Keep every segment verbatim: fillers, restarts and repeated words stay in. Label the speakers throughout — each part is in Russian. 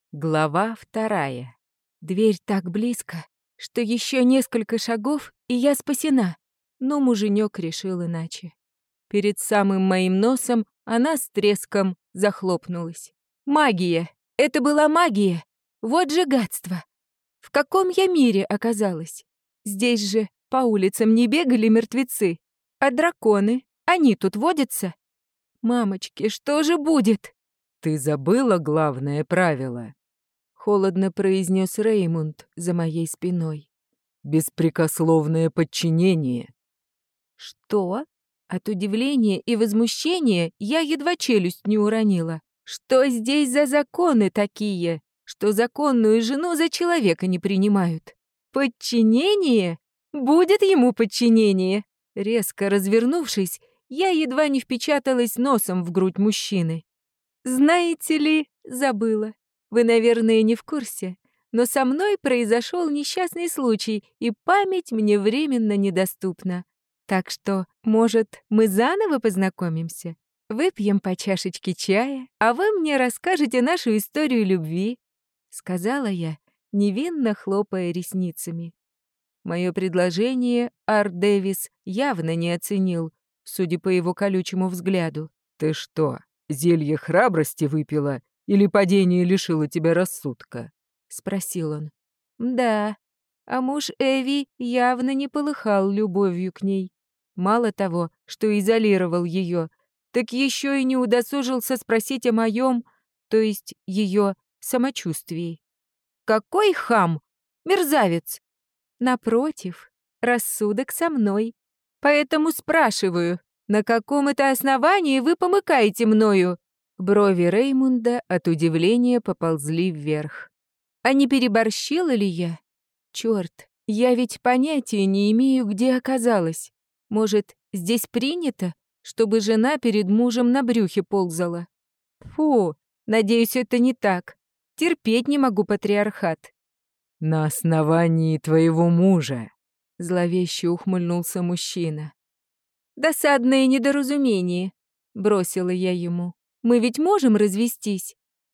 Speaker 1: Глава вторая. Дверь так близко, что еще несколько шагов, и я спасена. Но муженек решил иначе. Перед самым моим носом она с треском захлопнулась. Магия! Это была магия! Вот же гадство! В каком я мире оказалась? Здесь же по улицам не бегали мертвецы, а драконы, они тут водятся. Мамочки, что же будет?
Speaker 2: «Ты забыла главное правило?»
Speaker 1: — холодно произнес Реймунд за моей спиной.
Speaker 2: «Беспрекословное подчинение».
Speaker 1: «Что?» От удивления и возмущения я едва челюсть не уронила. «Что здесь за законы такие, что законную жену за человека не принимают? Подчинение? Будет ему подчинение!» Резко развернувшись, я едва не впечаталась носом в грудь мужчины. «Знаете ли, забыла. Вы, наверное, не в курсе, но со мной произошел несчастный случай, и память мне временно недоступна. Так что, может, мы заново познакомимся? Выпьем по чашечке чая, а вы мне расскажете нашу историю любви», — сказала я, невинно хлопая ресницами. Мое предложение Ар Дэвис явно не оценил, судя по его колючему взгляду.
Speaker 2: «Ты что, зелье храбрости выпила или падение лишило тебя рассудка?»
Speaker 1: — спросил он. «Да, а муж Эви явно не полыхал любовью к ней. Мало того, что изолировал ее, так еще и не удосужился спросить о моем, то есть ее самочувствии. Какой хам! Мерзавец! Напротив, рассудок со мной. Поэтому спрашиваю, на каком это основании вы помыкаете мною?» Брови Реймунда от удивления поползли вверх. А не переборщила ли я? Черт, я ведь понятия не имею, где оказалась. Может, здесь принято, чтобы жена перед мужем на брюхе ползала? Фу, надеюсь, это не так. Терпеть не могу патриархат.
Speaker 2: «На основании твоего мужа»,
Speaker 1: — зловеще ухмыльнулся мужчина. «Досадное недоразумение», — бросила я ему. «Мы ведь можем развестись?»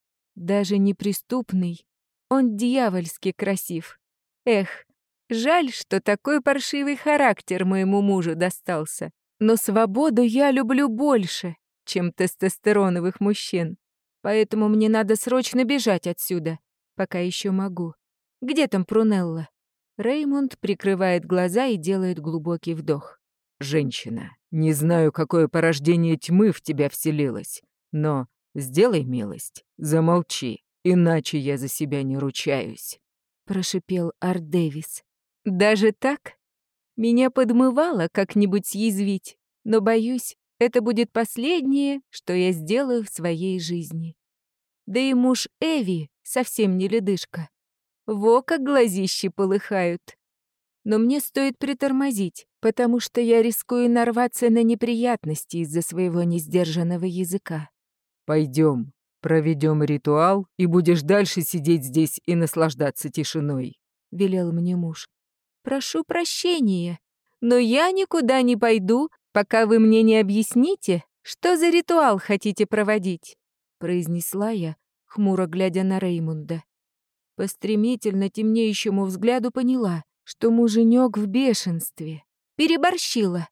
Speaker 1: Даже неприступный, он дьявольски красив. Эх, жаль, что такой паршивый характер моему мужу достался. Но свободу я люблю больше, чем тестостероновых мужчин. Поэтому мне надо срочно бежать отсюда, пока еще могу. Где там Прунелла?» Реймунд прикрывает глаза и делает глубокий вдох.
Speaker 2: «Женщина, не знаю, какое порождение тьмы в тебя вселилось, но сделай милость, замолчи, иначе я за себя не ручаюсь»,
Speaker 1: — прошипел Ар Дэвис. «Даже так? Меня подмывало как-нибудь съязвить, но, боюсь, это будет последнее, что я сделаю в своей жизни. Да и муж Эви совсем не ледышка. Во как глазищи полыхают. Но мне стоит притормозить, потому что я рискую нарваться на неприятности из-за своего несдержанного языка».
Speaker 2: «Пойдем, проведем ритуал, и будешь дальше сидеть здесь и наслаждаться тишиной»,
Speaker 1: — велел мне муж. «Прошу прощения, но я никуда не пойду, пока вы мне не объясните, что за ритуал хотите проводить», — произнесла я, хмуро глядя на Реймунда. По стремительно темнеющему взгляду поняла, что муженек в бешенстве. Переборщила.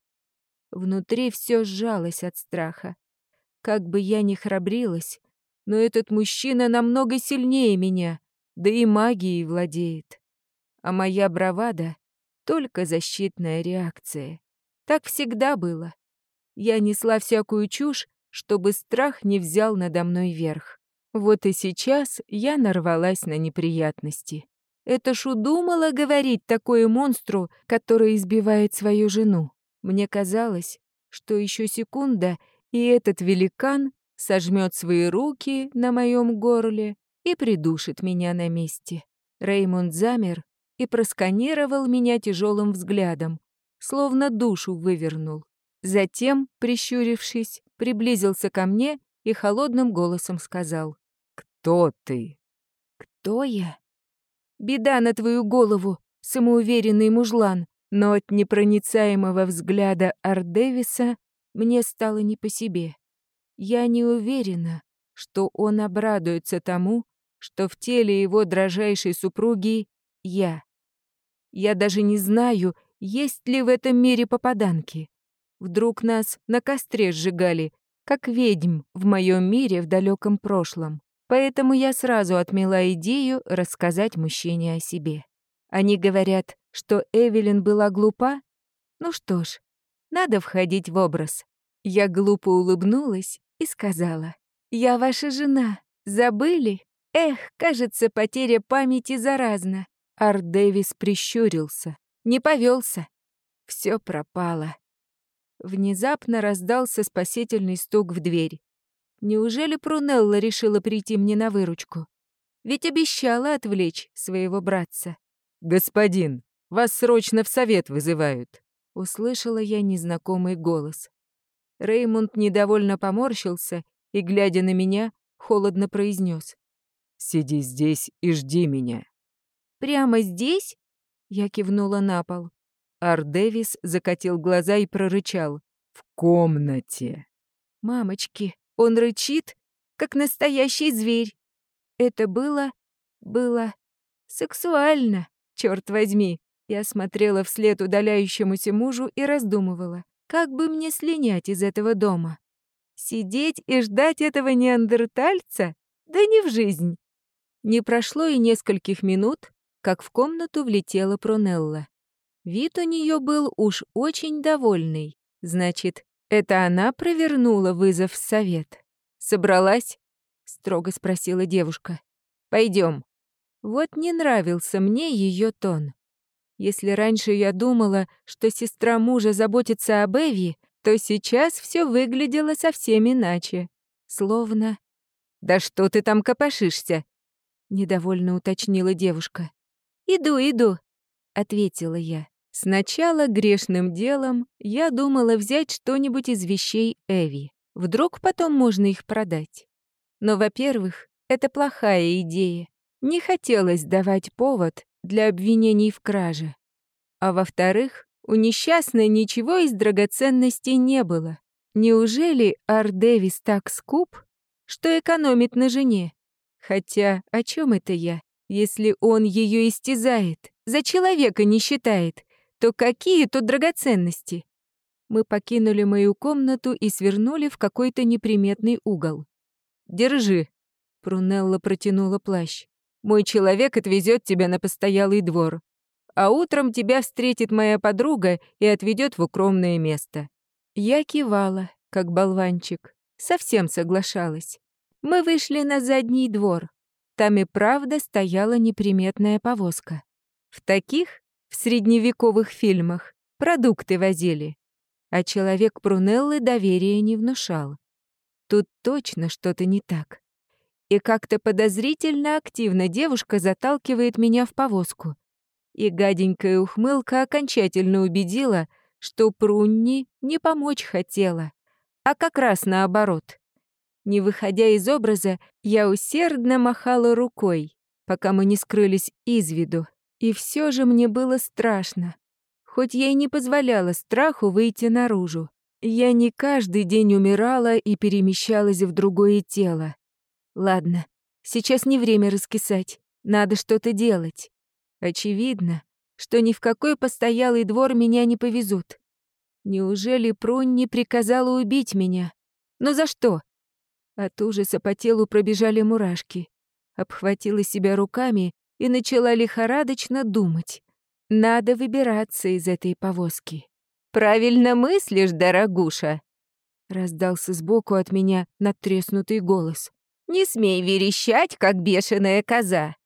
Speaker 1: Внутри все сжалось от страха. Как бы я ни храбрилась, но этот мужчина намного сильнее меня, да и магией владеет. А моя бравада — только защитная реакция. Так всегда было. Я несла всякую чушь, чтобы страх не взял надо мной верх. Вот и сейчас я нарвалась на неприятности. Это ж удумала говорить такое монстру, который избивает свою жену. Мне казалось, что еще секунда, и этот великан сожмет свои руки на моем горле и придушит меня на месте. Реймунд замер и просканировал меня тяжелым взглядом, словно душу вывернул. Затем, прищурившись, приблизился ко мне и холодным голосом сказал:
Speaker 2: «Кто ты?»
Speaker 1: «Кто я?» «Беда на твою голову, самоуверенный мужлан», но от непроницаемого взгляда Ар Дэвиса мне стало не по себе. Я не уверена, что он обрадуется тому, что в теле его дрожайшей супруги я. Я даже не знаю, есть ли в этом мире попаданки. Вдруг нас на костре сжигали, как ведьм в моем мире в далеком прошлом. Поэтому я сразу отмела идею рассказать мужчине о себе. Они говорят, что Эвелин была глупа? Ну что ж, надо входить в образ. Я глупо улыбнулась и сказала: «Я ваша жена. Забыли? Эх, кажется, потеря памяти заразна». Ар Дэвис прищурился, не повелся. Все пропало. Внезапно раздался спасительный стук в дверь. Неужели Прунелла решила прийти мне на выручку? Ведь обещала отвлечь своего братца.
Speaker 2: «Господин, вас срочно в совет вызывают»,
Speaker 1: — услышала я незнакомый голос. Реймонд недовольно поморщился и, глядя на меня, холодно произнес:
Speaker 2: «Сиди здесь и жди меня».
Speaker 1: «Прямо здесь?» — я кивнула на пол.
Speaker 2: Ар Дэвис закатил глаза и прорычал: «В комнате».
Speaker 1: «Мамочки, он рычит, как настоящий зверь. Это было... было... сексуально, черт возьми». Я смотрела вслед удаляющемуся мужу и раздумывала, как бы мне слинять из этого дома. Сидеть и ждать этого неандертальца? Да не в жизнь. Не прошло и нескольких минут, как в комнату влетела Прунелла. Вид у нее был уж очень довольный. Значит, это она провернула вызов в совет. «Собралась?» — строго спросила девушка. «Пойдем». Вот не нравился мне ее тон. Если раньше я думала, что сестра мужа заботится об Эви, то сейчас все выглядело совсем иначе. Словно... «Да что ты там копошишься?» — недовольно уточнила девушка. «Иду, иду», — ответила я. Сначала грешным делом я думала взять что-нибудь из вещей Эви. Вдруг потом можно их продать. Но, во-первых, это плохая идея. Не хотелось давать повод для обвинений в краже. А во-вторых, у несчастной ничего из драгоценностей не было. Неужели Ар Дэвис так скуп, что экономит на жене? Хотя о чем это я? Если он ее истязает, за человека не считает, то какие тут драгоценности? Мы покинули мою комнату и свернули в какой-то неприметный угол. «Держи», — Прунелла протянула плащ. «Мой человек отвезет тебя на постоялый двор. А утром тебя встретит моя подруга и отведет в укромное место». Я кивала, как болванчик, совсем соглашалась. Мы вышли на задний двор. Там и правда стояла неприметная повозка. В таких, в средневековых фильмах, продукты возили. А человек Прунеллы доверия не внушал. Тут точно что-то не так. И как-то подозрительно активно девушка заталкивает меня в повозку. И гаденькая ухмылка окончательно убедила, что Прунни не помочь хотела, а как раз наоборот. Не выходя из образа, я усердно махала рукой, пока мы не скрылись из виду. И все же мне было страшно. Хоть я и не позволяла страху выйти наружу. Я не каждый день умирала и перемещалась в другое тело. Ладно, сейчас не время раскисать, надо что-то делать. Очевидно, что ни в какой постоялый двор меня не повезут. Неужели Прунни приказала убить меня? Но за что? От ужаса по телу пробежали мурашки. Обхватила себя руками и начала лихорадочно думать. Надо выбираться из этой повозки. «Правильно мыслишь, дорогуша!» Раздался сбоку от меня надтреснутый голос. «Не смей верещать, как бешеная коза.